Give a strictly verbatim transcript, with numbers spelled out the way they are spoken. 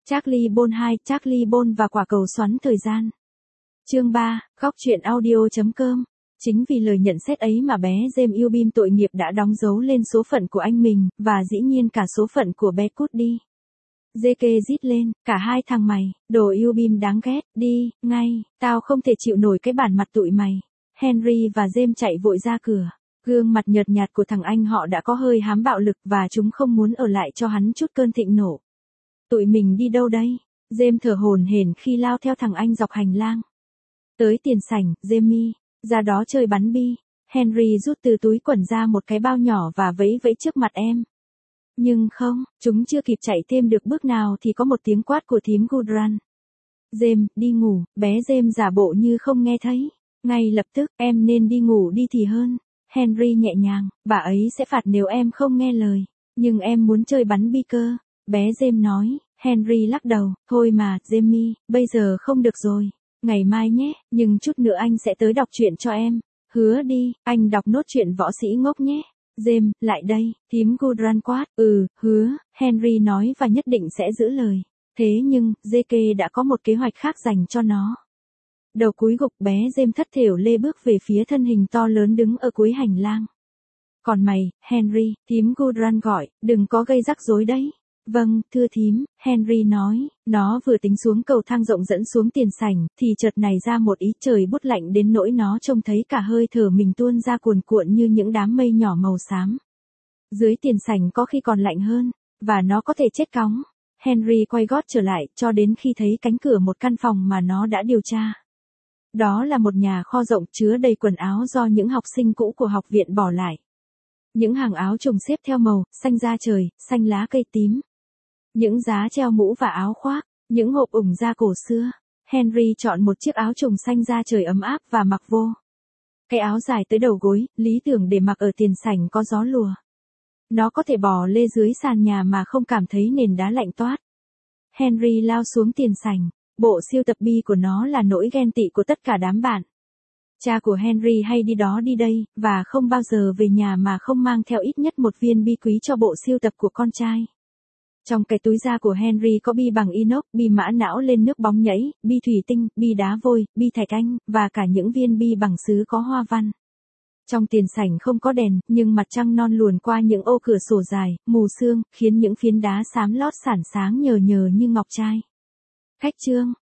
Charlie Bond hai, Charlie Bond và quả cầu xoắn thời gian. Chương ba, góc truyện audio chấm com. Chính vì lời nhận xét ấy mà bé James Eubin tội nghiệp đã đóng dấu lên số phận của anh mình, và dĩ nhiên cả số phận của bé Cuddy. gi ca rít lên, cả hai thằng mày, đồ Eubin đáng ghét, đi, ngay, tao không thể chịu nổi cái bản mặt tụi mày. Henry và James chạy vội ra cửa. Gương mặt nhợt nhạt của thằng anh họ đã có hơi hám bạo lực và chúng không muốn ở lại cho hắn chút cơn thịnh nộ. Tụi mình đi đâu đây? James thở hổn hển khi lao theo thằng anh dọc hành lang. Tới tiền sảnh, Jamie, ra đó chơi bắn bi. Henry rút từ túi quần ra một cái bao nhỏ và vẫy vẫy trước mặt em. Nhưng không, chúng chưa kịp chạy thêm được bước nào thì có một tiếng quát của thím Gudrun. James, đi ngủ, bé James giả bộ như không nghe thấy. Ngay lập tức, em nên đi ngủ đi thì hơn. Henry nhẹ nhàng, bà ấy sẽ phạt nếu em không nghe lời. Nhưng em muốn chơi bắn bi cơ. Bé James nói. Henry lắc đầu, thôi mà, Jamie, bây giờ không được rồi. Ngày mai nhé, nhưng chút nữa anh sẽ tới đọc truyện cho em. Hứa đi, anh đọc nốt truyện võ sĩ ngốc nhé. James, lại đây, thím Gudrun quát. Ừ, hứa, Henry nói và nhất định sẽ giữ lời. Thế nhưng, gi ca đã có một kế hoạch khác dành cho nó. Đầu cúi gục, bé James thất thểu lê bước về phía thân hình to lớn đứng ở cuối hành lang. Còn mày, Henry, thím Gudrun gọi, đừng có gây rắc rối đấy. Vâng, thưa thím, Henry nói. Nó vừa tính xuống cầu thang rộng dẫn xuống tiền sảnh, thì chợt nảy ra một ý trời bút lạnh đến nỗi nó trông thấy cả hơi thở mình tuôn ra cuồn cuộn như những đám mây nhỏ màu xám. Dưới tiền sảnh có khi còn lạnh hơn, và nó có thể chết cóng. Henry quay gót trở lại cho đến khi thấy cánh cửa một căn phòng mà nó đã điều tra. Đó là một nhà kho rộng chứa đầy quần áo do những học sinh cũ của học viện bỏ lại. Những hàng áo chồng xếp theo màu, xanh da trời, xanh lá cây tím. Những giá treo mũ và áo khoác, những hộp ủng da cổ xưa. Henry chọn một chiếc áo chồng xanh da trời ấm áp và mặc vô. Cái áo dài tới đầu gối, lý tưởng để mặc ở tiền sảnh có gió lùa. Nó có thể bò lê dưới sàn nhà mà không cảm thấy nền đá lạnh toát. Henry lao xuống tiền sảnh. Bộ siêu tập bi của nó là nỗi ghen tị của tất cả đám bạn. Cha của Henry hay đi đó đi đây, và không bao giờ về nhà mà không mang theo ít nhất một viên bi quý cho bộ siêu tập của con trai. Trong cái túi da của Henry có bi bằng inox, bi mã não lên nước bóng nhảy, bi thủy tinh, bi đá vôi, bi thạch anh, và cả những viên bi bằng sứ có hoa văn. Trong tiền sảnh không có đèn, nhưng mặt trăng non luồn qua những ô cửa sổ dài, mù sương, khiến những phiến đá xám lót sản sáng nhờ nhờ như ngọc trai. Khách trương,